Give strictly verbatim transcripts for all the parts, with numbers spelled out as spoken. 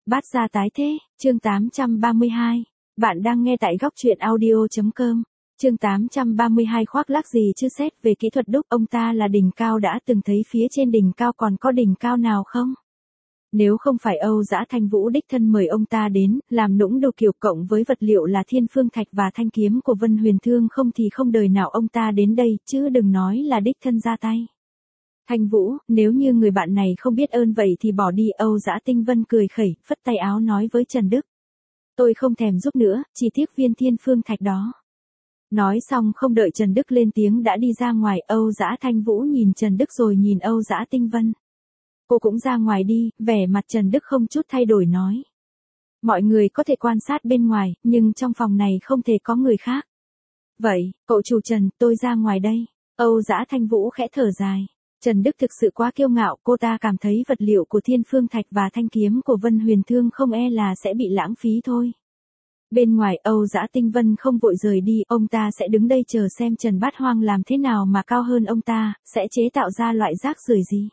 Bát gia tái thế, chương tám trăm ba mươi hai. Bạn đang nghe tại góc truyện audio.com. Chương tám trăm ba mươi hai khoác lác gì chứ xét về kỹ thuật đúc ông ta là đỉnh cao đã từng thấy phía trên đỉnh cao còn có đỉnh cao nào không? Nếu không phải Âu Dã Thanh Vũ đích thân mời ông ta đến, làm nũng đồ kiểu cộng với vật liệu là thiên phương thạch và thanh kiếm của Vân Huyền Thương không thì không đời nào ông ta đến đây, chứ đừng nói là đích thân ra tay. Thanh Vũ, nếu như người bạn này không biết ơn vậy thì bỏ đi. Âu Dã Tinh Vân cười khẩy, phất tay áo nói với Trần Đức. Tôi không thèm giúp nữa, chỉ tiếc viên thiên phương thạch đó. Nói xong không đợi Trần Đức lên tiếng đã đi ra ngoài. Âu Dã Thanh Vũ nhìn Trần Đức rồi nhìn Âu Dã Tinh Vân. Cô cũng ra ngoài đi, vẻ mặt Trần Đức không chút thay đổi nói. Mọi người có thể quan sát bên ngoài, nhưng trong phòng này không thể có người khác. Vậy, cậu chủ Trần, tôi ra ngoài đây. Âu Dã Thanh Vũ khẽ thở dài. Trần Đức thực sự quá kiêu ngạo, cô ta cảm thấy vật liệu của thiên phương thạch và thanh kiếm của Vân Huyền Thương không e là sẽ bị lãng phí thôi. Bên ngoài Âu Dã Tinh Vân không vội rời đi, ông ta sẽ đứng đây chờ xem Trần Bát Hoang làm thế nào mà cao hơn ông ta, sẽ chế tạo ra loại rác rưởi gì.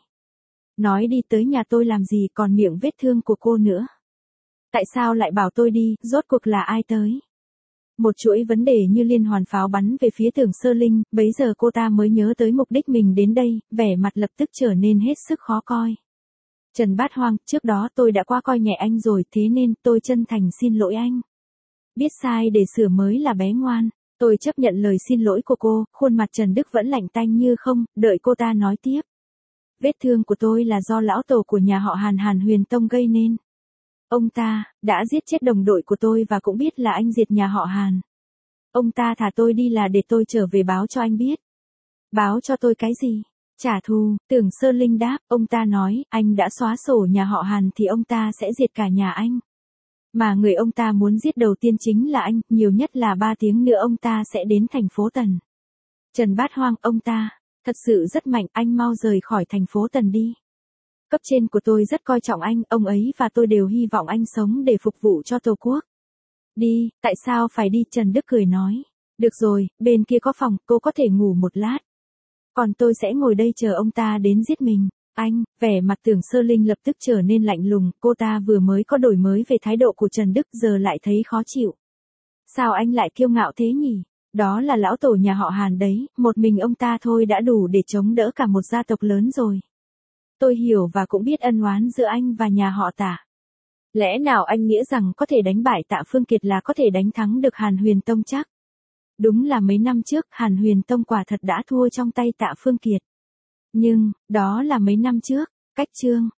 Nói đi tới nhà tôi làm gì còn miệng vết thương của cô nữa. Tại sao lại bảo tôi đi, rốt cuộc là ai tới? Một chuỗi vấn đề như liên hoàn pháo bắn về phía Tưởng Sơ Linh, bấy giờ cô ta mới nhớ tới mục đích mình đến đây, vẻ mặt lập tức trở nên hết sức khó coi. Trần Bát Hoang, trước đó tôi đã qua coi nhẹ anh rồi, thế nên tôi chân thành xin lỗi anh. Biết sai để sửa mới là bé ngoan, tôi chấp nhận lời xin lỗi của cô. Khuôn mặt Trần Đức vẫn lạnh tanh như không, đợi cô ta nói tiếp. Vết thương của tôi là do lão tổ của nhà họ Hàn Hàn Huyền Tông gây nên. Ông ta đã giết chết đồng đội của tôi và cũng biết là anh diệt nhà họ Hàn. Ông ta thả tôi đi là để tôi trở về báo cho anh biết. Báo cho tôi cái gì? Trả thù. Tưởng Sơ Linh đáp. Ông ta nói, anh đã xóa sổ nhà họ Hàn thì ông ta sẽ diệt cả nhà anh. Mà người ông ta muốn giết đầu tiên chính là anh, nhiều nhất là ba tiếng nữa ông ta sẽ đến thành phố Tần. Trần Bát Hoang, ông ta thật sự rất mạnh, anh mau rời khỏi thành phố Tần đi. Cấp trên của tôi rất coi trọng anh, ông ấy và tôi đều hy vọng anh sống để phục vụ cho Tổ quốc. Đi, tại sao phải đi? Trần Đức cười nói. Được rồi, bên kia có phòng, cô có thể ngủ một lát. Còn tôi sẽ ngồi đây chờ ông ta đến giết mình. Anh, vẻ mặt Tưởng Sơ Linh lập tức trở nên lạnh lùng, cô ta vừa mới có đổi mới về thái độ của Trần Đức giờ lại thấy khó chịu. Sao anh lại kiêu ngạo thế nhỉ? Đó là lão tổ nhà họ Hàn đấy, một mình ông ta thôi đã đủ để chống đỡ cả một gia tộc lớn rồi. Tôi hiểu và cũng biết ân oán giữa anh và nhà họ Tạ. Lẽ nào anh nghĩ rằng có thể đánh bại Tạ Phương Kiệt là có thể đánh thắng được Hàn Huyền Tông chắc? Đúng là mấy năm trước Hàn Huyền Tông quả thật đã thua trong tay Tạ Phương Kiệt. Nhưng, đó là mấy năm trước, cách chương.